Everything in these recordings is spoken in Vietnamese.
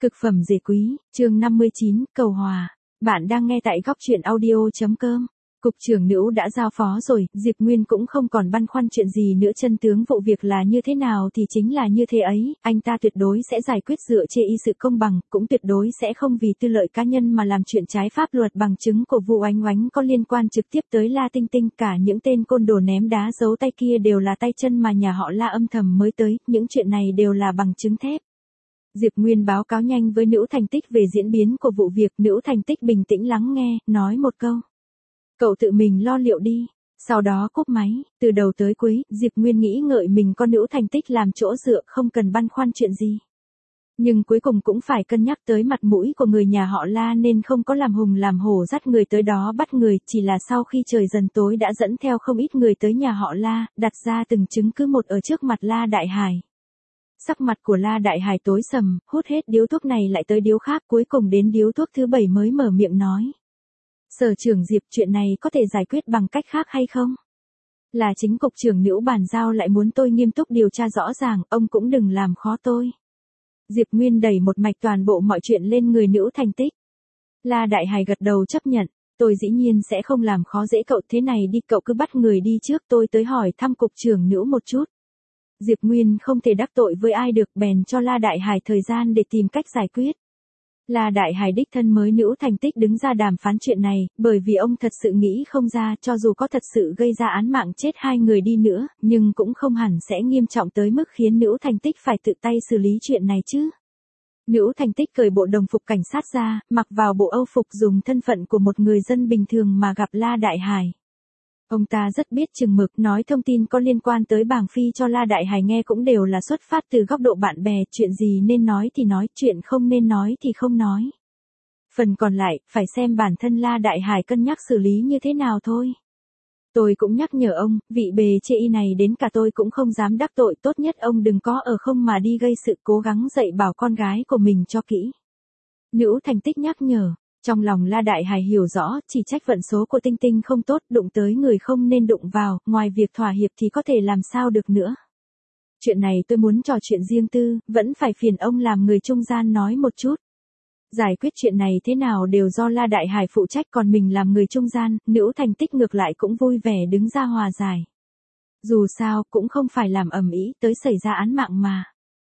Cực phẩm dề quý, chương 59, cầu hòa. Bạn đang nghe tại góc truyện audio.com. Cục trưởng Nữ đã giao phó rồi, Diệp Nguyên cũng không còn băn khoăn chuyện gì nữa, chân tướng vụ việc là như thế nào thì chính là như thế ấy, anh ta tuyệt đối sẽ giải quyết dựa trên sự công bằng, cũng tuyệt đối sẽ không vì tư lợi cá nhân mà làm chuyện trái pháp luật. Bằng chứng của vụ Oánh Oánh có liên quan trực tiếp tới La Tinh Tinh, cả những tên côn đồ ném đá giấu tay kia đều là tay chân mà nhà họ La âm thầm mới tới, những chuyện này đều là bằng chứng thép. Diệp Nguyên báo cáo nhanh với Nữ Thành Tích về diễn biến của vụ việc. Nữ Thành Tích bình tĩnh lắng nghe, nói một câu: cậu tự mình lo liệu đi. Sau đó cúp máy. Từ đầu tới cuối, Diệp Nguyên nghĩ ngợi mình có Nữ Thành Tích làm chỗ dựa, không cần băn khoăn chuyện gì. Nhưng cuối cùng cũng phải cân nhắc tới mặt mũi của người nhà họ La nên không có làm hùng làm hổ dắt người tới đó bắt người, chỉ là sau khi trời dần tối đã dẫn theo không ít người tới nhà họ La, đặt ra từng chứng cứ một ở trước mặt La Đại Hải. Sắc mặt của La Đại Hải tối sầm, hút hết điếu thuốc này lại tới điếu khác, cuối cùng đến điếu thuốc thứ 7 mới mở miệng nói: Sở trưởng Diệp, chuyện này có thể giải quyết bằng cách khác hay không? Là chính cục trưởng Nữ bàn giao lại muốn tôi nghiêm túc điều tra rõ ràng, ông cũng đừng làm khó tôi. Diệp Nguyên đẩy một mạch toàn bộ mọi chuyện lên người Nữ Thành Tích. La Đại Hải gật đầu chấp nhận: tôi dĩ nhiên sẽ không làm khó dễ cậu, thế này đi, cậu cứ bắt người đi trước, tôi tới hỏi thăm cục trưởng Nữ một chút. Diệp Nguyên không thể đắc tội với ai được, bèn cho La Đại Hải thời gian để tìm cách giải quyết. La Đại Hải đích thân mới Nữ Thành Tích đứng ra đàm phán chuyện này, bởi vì ông thật sự nghĩ không ra, cho dù có thật sự gây ra án mạng chết 2 người đi nữa, nhưng cũng không hẳn sẽ nghiêm trọng tới mức khiến Nữ Thành Tích phải tự tay xử lý chuyện này chứ. Nữ Thành Tích cởi bộ đồng phục cảnh sát ra, mặc vào bộ âu phục, dùng thân phận của một người dân bình thường mà gặp La Đại Hải. Ông ta rất biết chừng mực, nói thông tin có liên quan tới Bàng Phi cho La Đại Hải nghe cũng đều là xuất phát từ góc độ bạn bè, chuyện gì nên nói thì nói, chuyện không nên nói thì không nói. Phần còn lại, phải xem bản thân La Đại Hải cân nhắc xử lý như thế nào thôi. Tôi cũng nhắc nhở ông, vị bề chê y này đến cả tôi cũng không dám đắc tội, tốt nhất ông đừng có ở không mà đi gây sự, cố gắng dạy bảo con gái của mình cho kỹ. Nữ Thành Tích nhắc nhở. Trong lòng La Đại Hải hiểu rõ, chỉ trách vận số của Tinh Tinh không tốt, đụng tới người không nên đụng vào, ngoài việc thỏa hiệp thì có thể làm sao được nữa. Chuyện này tôi muốn trò chuyện riêng tư, vẫn phải phiền ông làm người trung gian nói một chút. Giải quyết chuyện này thế nào đều do La Đại Hải phụ trách, còn mình làm người trung gian. Nữ Thành Tích ngược lại cũng vui vẻ đứng ra hòa giải. Dù sao, cũng không phải làm ầm ĩ tới xảy ra án mạng mà.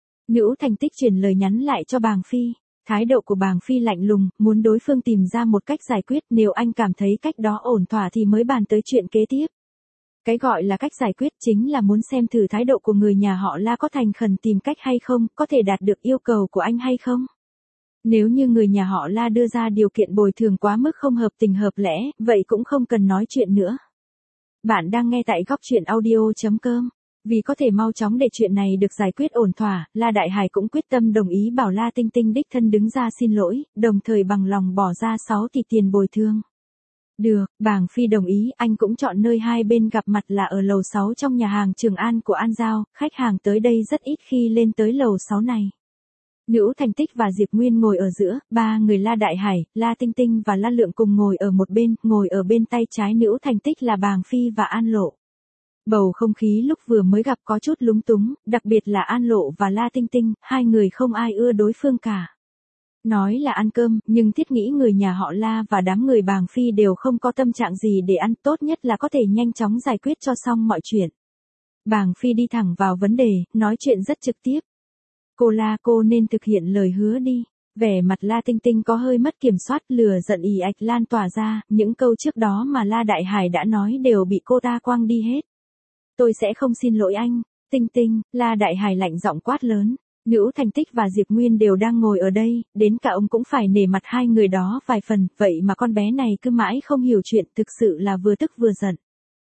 Nữ Thành Tích truyền lời nhắn lại cho Bàng Phi. Thái độ của Bàng Phi lạnh lùng, muốn đối phương tìm ra một cách giải quyết, nếu anh cảm thấy cách đó ổn thỏa thì mới bàn tới chuyện kế tiếp. Cái gọi là cách giải quyết chính là muốn xem thử thái độ của người nhà họ La có thành khẩn tìm cách hay không, có thể đạt được yêu cầu của anh hay không. Nếu như người nhà họ La đưa ra điều kiện bồi thường quá mức không hợp tình hợp lẽ, vậy cũng không cần nói chuyện nữa. Bạn đang nghe tại góc truyện audio.com. Vì có thể mau chóng để chuyện này được giải quyết ổn thỏa, La Đại Hải cũng quyết tâm đồng ý bảo La Tinh Tinh đích thân đứng ra xin lỗi, đồng thời bằng lòng bỏ ra 6 tỷ tiền bồi thường. Được, Bàng Phi đồng ý, anh cũng chọn nơi hai bên gặp mặt là ở lầu 6 trong nhà hàng Trường An của An Giao, khách hàng tới đây rất ít khi lên tới lầu 6 này. Nữ Thành Tích và Diệp Nguyên ngồi ở giữa, ba người La Đại Hải, La Tinh Tinh và La Lượng cùng ngồi ở một bên, ngồi ở bên tay trái Nữ Thành Tích là Bàng Phi và An Lộ. Bầu không khí lúc vừa mới gặp có chút lúng túng, đặc biệt là An Lộ và La Tinh Tinh, hai người không ai ưa đối phương cả. Nói là ăn cơm, nhưng thiết nghĩ người nhà họ La và đám người Bàng Phi đều không có tâm trạng gì để ăn, tốt nhất là có thể nhanh chóng giải quyết cho xong mọi chuyện. Bàng Phi đi thẳng vào vấn đề, nói chuyện rất trực tiếp. Cô La, cô nên thực hiện lời hứa đi. Vẻ mặt La Tinh Tinh có hơi mất kiểm soát, lửa giận ì ạch lan tỏa ra, những câu trước đó mà La Đại Hải đã nói đều bị cô ta quăng đi hết. Tôi sẽ không xin lỗi anh, Tinh Tinh, La Đại Hải lạnh giọng quát lớn. Nữ Thành Tích và Diệp Nguyên đều đang ngồi ở đây, đến cả ông cũng phải nể mặt hai người đó vài phần, vậy mà con bé này cứ mãi không hiểu chuyện, thực sự là vừa tức vừa giận.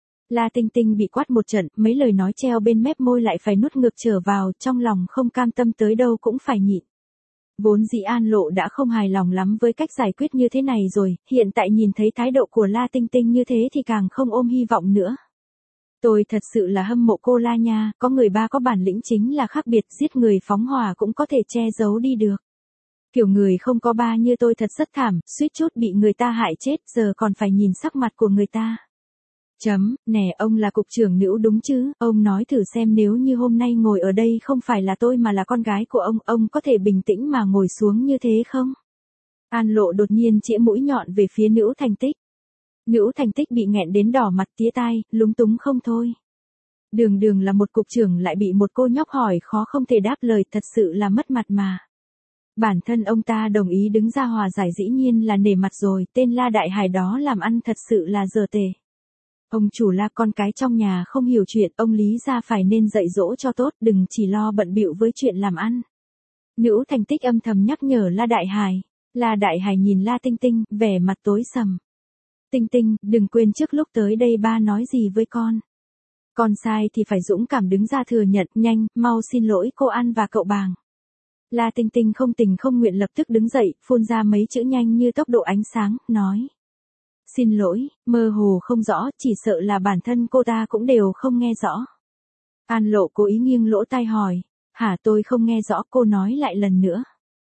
La Tinh Tinh bị quát một trận, mấy lời nói treo bên mép môi lại phải nuốt ngược trở vào, trong lòng không cam tâm tới đâu cũng phải nhịn. Vốn dĩ An Lộ đã không hài lòng lắm với cách giải quyết như thế này rồi, hiện tại nhìn thấy thái độ của La Tinh Tinh như thế thì càng không ôm hy vọng nữa. Tôi thật sự là hâm mộ cô La nha, có người ba có bản lĩnh chính là khác biệt, giết người phóng hỏa cũng có thể che giấu đi được. Kiểu người không có ba như tôi thật rất thảm, suýt chút bị người ta hại chết, giờ còn phải nhìn sắc mặt của người ta. Nè ông là cục trưởng nữ đúng chứ, ông nói thử xem nếu như hôm nay ngồi ở đây không phải là tôi mà là con gái của ông có thể bình tĩnh mà ngồi xuống như thế không? An Lộ đột nhiên chĩa mũi nhọn về phía Nữ Thành Tích. Nữ Thành Tích bị nghẹn đến đỏ mặt tía tai, lúng túng không thôi. Đường đường là một cục trưởng lại bị một cô nhóc hỏi khó không thể đáp lời, thật sự là mất mặt mà. Bản thân ông ta đồng ý đứng ra hòa giải dĩ nhiên là nể mặt rồi, tên La Đại Hải đó làm ăn thật sự là dở tề. Ông chủ La, con cái trong nhà không hiểu chuyện, ông Lý gia phải nên dạy dỗ cho tốt, đừng chỉ lo bận bịu với chuyện làm ăn. Nữ Thành Tích âm thầm nhắc nhở La Đại Hải. La Đại Hải nhìn La Tinh Tinh, vẻ mặt tối sầm. Tinh Tinh, đừng quên trước lúc tới đây ba nói gì với con. Con sai thì phải dũng cảm đứng ra thừa nhận, nhanh, mau xin lỗi cô An và cậu Bàng. La Tinh Tinh không tình không nguyện lập tức đứng dậy, phun ra mấy chữ nhanh như tốc độ ánh sáng, nói. Xin lỗi, mơ hồ không rõ, chỉ sợ là bản thân cô ta cũng đều không nghe rõ. An Lộ cố ý nghiêng lỗ tai hỏi, hả, tôi không nghe rõ, cô nói lại lần nữa.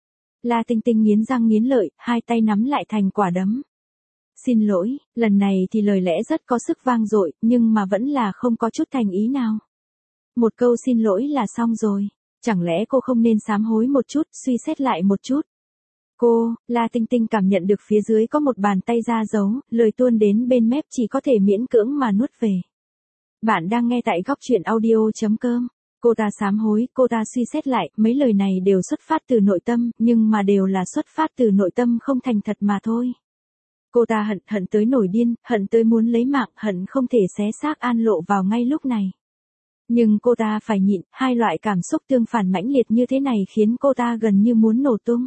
La Tinh Tinh nghiến răng nghiến lợi, hai tay nắm lại thành quả đấm. Xin lỗi, lần này thì lời lẽ rất có sức vang dội, nhưng mà vẫn là không có chút thành ý nào. Một câu xin lỗi là xong rồi, chẳng lẽ cô không nên sám hối một chút, suy xét lại một chút. Cô, La Tinh Tinh cảm nhận được phía dưới có một bàn tay ra giấu, lời tuôn đến bên mép chỉ có thể miễn cưỡng mà nuốt về. Bạn đang nghe tại góc truyện audio.com. Cô ta sám hối, cô ta suy xét lại, mấy lời này đều xuất phát từ nội tâm, nhưng mà đều là xuất phát từ nội tâm không thành thật mà thôi. Cô ta hận tới nổi điên, hận tới muốn lấy mạng, hận không thể xé xác An Lộ vào ngay lúc này. Nhưng cô ta phải nhịn, hai loại cảm xúc tương phản mãnh liệt như thế này khiến cô ta gần như muốn nổ tung.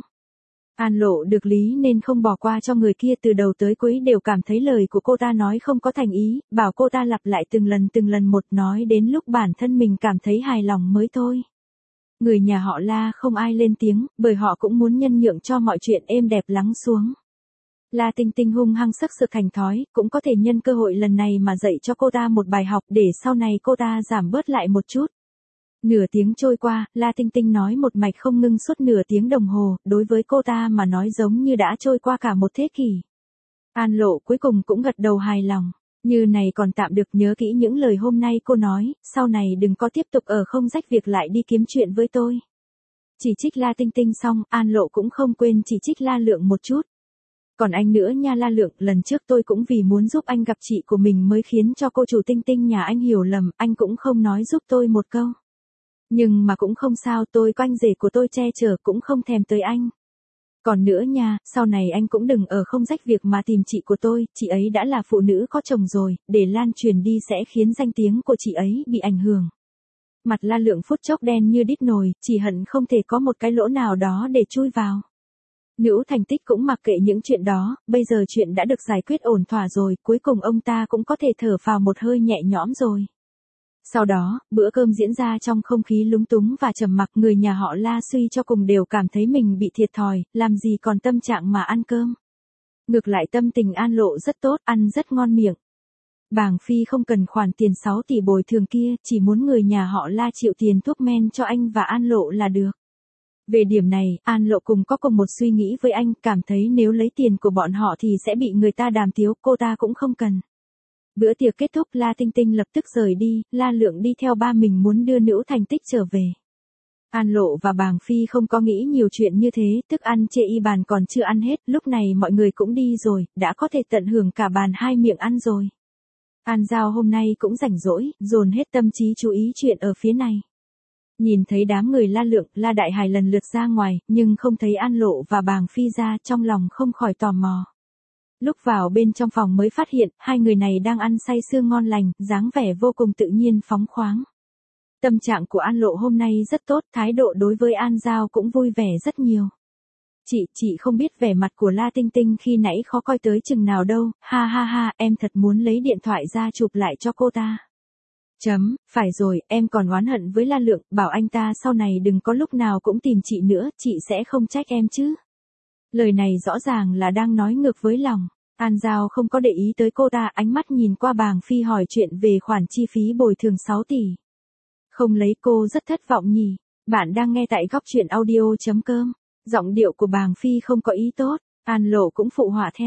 An Lộ được lý nên không bỏ qua cho người kia, từ đầu tới cuối đều cảm thấy lời của cô ta nói không có thành ý, bảo cô ta lặp lại từng lần một, nói đến lúc bản thân mình cảm thấy hài lòng mới thôi. Người nhà họ La không ai lên tiếng, bởi họ cũng muốn nhân nhượng cho mọi chuyện êm đẹp lắng xuống. La Tinh Tinh hung hăng sắc sực thành thói, cũng có thể nhân cơ hội lần này mà dạy cho cô ta một bài học để sau này cô ta giảm bớt lại một chút. Nửa tiếng trôi qua, La Tinh Tinh nói một mạch không ngưng suốt nửa tiếng đồng hồ, đối với cô ta mà nói giống như đã trôi qua cả một thế kỷ. An Lộ cuối cùng cũng gật đầu hài lòng, như này còn tạm được, nhớ kỹ những lời hôm nay cô nói, sau này đừng có tiếp tục ở không rách việc lại đi kiếm chuyện với tôi. Chỉ trích La Tinh Tinh xong, An Lộ cũng không quên chỉ trích La Lượng một chút. Còn anh nữa nha La Lượng, lần trước tôi cũng vì muốn giúp anh gặp chị của mình mới khiến cho cô chủ Tinh Tinh nhà anh hiểu lầm, anh cũng không nói giúp tôi một câu. Nhưng mà cũng không sao, tôi có anh rể của tôi che chở cũng không thèm tới anh. Còn nữa nha, sau này anh cũng đừng ở không rách việc mà tìm chị của tôi, chị ấy đã là phụ nữ có chồng rồi, để lan truyền đi sẽ khiến danh tiếng của chị ấy bị ảnh hưởng. Mặt La Lượng phút chốc đen như đít nồi, chỉ hận không thể có một cái lỗ nào đó để chui vào. Nữ Thành Tích cũng mặc kệ những chuyện đó, bây giờ chuyện đã được giải quyết ổn thỏa rồi, cuối cùng ông ta cũng có thể thở phào một hơi nhẹ nhõm rồi. Sau đó, bữa cơm diễn ra trong không khí lúng túng và trầm mặc, người nhà họ La suy cho cùng đều cảm thấy mình bị thiệt thòi, làm gì còn tâm trạng mà ăn cơm. Ngược lại tâm tình An Lộ rất tốt, ăn rất ngon miệng. Bàng Phi không cần khoản tiền 6 tỷ bồi thường kia, chỉ muốn người nhà họ La chịu tiền thuốc men cho anh và An Lộ là được. Về điểm này, An Lộ có cùng một suy nghĩ với anh, cảm thấy nếu lấy tiền của bọn họ thì sẽ bị người ta đàm tiếu, cô ta cũng không cần. Bữa tiệc kết thúc, La Tinh Tinh lập tức rời đi, La Lượng đi theo ba mình muốn đưa Nữ Thành Tích trở về. An Lộ và Bàng Phi không có nghĩ nhiều chuyện như thế, thức ăn chê y bàn còn chưa ăn hết, lúc này mọi người cũng đi rồi, đã có thể tận hưởng cả bàn hai miệng ăn rồi. An Giao hôm nay cũng rảnh rỗi, dồn hết tâm trí chú ý chuyện ở phía này. Nhìn thấy đám người La Lượng, La Đại Hải lần lượt ra ngoài, nhưng không thấy An Lộ và Bàng Phi ra, trong lòng không khỏi tò mò. Lúc vào bên trong phòng mới phát hiện, hai người này đang ăn say sưa ngon lành, dáng vẻ vô cùng tự nhiên phóng khoáng. Tâm trạng của An Lộ hôm nay rất tốt, thái độ đối với An Giao cũng vui vẻ rất nhiều. Chị không biết vẻ mặt của La Tinh Tinh khi nãy khó coi tới chừng nào đâu, ha ha ha, em thật muốn lấy điện thoại ra chụp lại cho cô ta. Phải rồi, em còn oán hận với La Lượng, bảo anh ta sau này đừng có lúc nào cũng tìm chị nữa, chị sẽ không trách em chứ. Lời này rõ ràng là đang nói ngược với lòng. An Giao không có để ý tới cô ta, ánh mắt nhìn qua Bàng Phi hỏi chuyện về khoản chi phí bồi thường 6 tỷ. Không lấy, cô rất thất vọng nhỉ. Bạn đang nghe tại góc truyện audio.com. Giọng điệu của Bàng Phi không có ý tốt, An Lộ cũng phụ họa theo.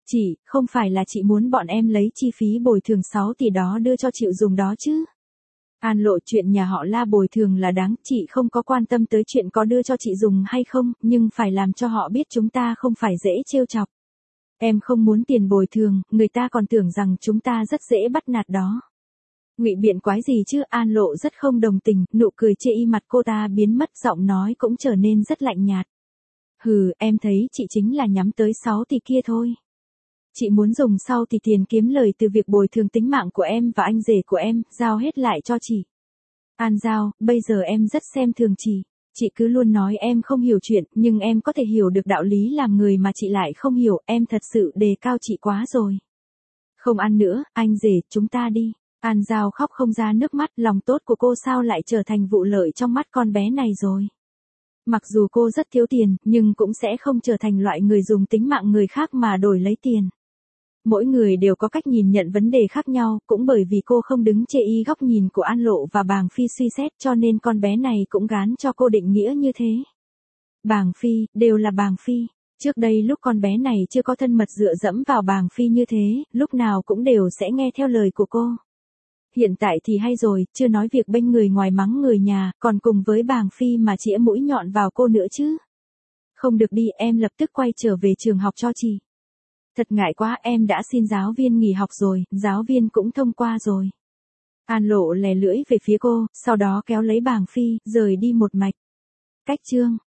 Chị, không phải là chị muốn bọn em lấy chi phí bồi thường 6 tỷ đó đưa cho Triệu dùng đó chứ. An Lộ, chuyện nhà họ La bồi thường là đáng, chị không có quan tâm tới chuyện có đưa cho chị dùng hay không, nhưng phải làm cho họ biết chúng ta không phải dễ trêu chọc. Em không muốn tiền bồi thường, người ta còn tưởng rằng chúng ta rất dễ bắt nạt đó. Ngụy biện quái gì chứ? An Lộ rất không đồng tình, nụ cười chê y mặt cô ta biến mất, giọng nói cũng trở nên rất lạnh nhạt. Hừ, em thấy chị chính là nhắm tới 6 tỷ kia thôi. Chị muốn dùng sau thì tiền kiếm lời từ việc bồi thường tính mạng của em và anh rể của em, giao hết lại cho chị. An Giao, bây giờ em rất xem thường chị. Chị cứ luôn nói em không hiểu chuyện, nhưng em có thể hiểu được đạo lý làm người mà chị lại không hiểu, em thật sự đề cao chị quá rồi. Không ăn nữa, anh rể, chúng ta đi. An Giao khóc không ra nước mắt, lòng tốt của cô sao lại trở thành vụ lợi trong mắt con bé này rồi. Mặc dù cô rất thiếu tiền, nhưng cũng sẽ không trở thành loại người dùng tính mạng người khác mà đổi lấy tiền. Mỗi người đều có cách nhìn nhận vấn đề khác nhau, cũng bởi vì cô không đứng chê y góc nhìn của An Lộ và Bàng Phi suy xét cho nên con bé này cũng gán cho cô định nghĩa như thế. Bàng Phi, đều là Bàng Phi. Trước đây lúc con bé này chưa có thân mật dựa dẫm vào Bàng Phi như thế, lúc nào cũng đều sẽ nghe theo lời của cô. Hiện tại thì hay rồi, chưa nói việc bênh người ngoài mắng người nhà, còn cùng với Bàng Phi mà chĩa mũi nhọn vào cô nữa chứ. Không được đi, em lập tức quay trở về trường học cho chị. Thật ngại quá, em đã xin giáo viên nghỉ học rồi, giáo viên cũng thông qua rồi. An Lộ lè lưỡi về phía cô, sau đó kéo lấy Bàng Phi, rời đi một mạch. Cách chương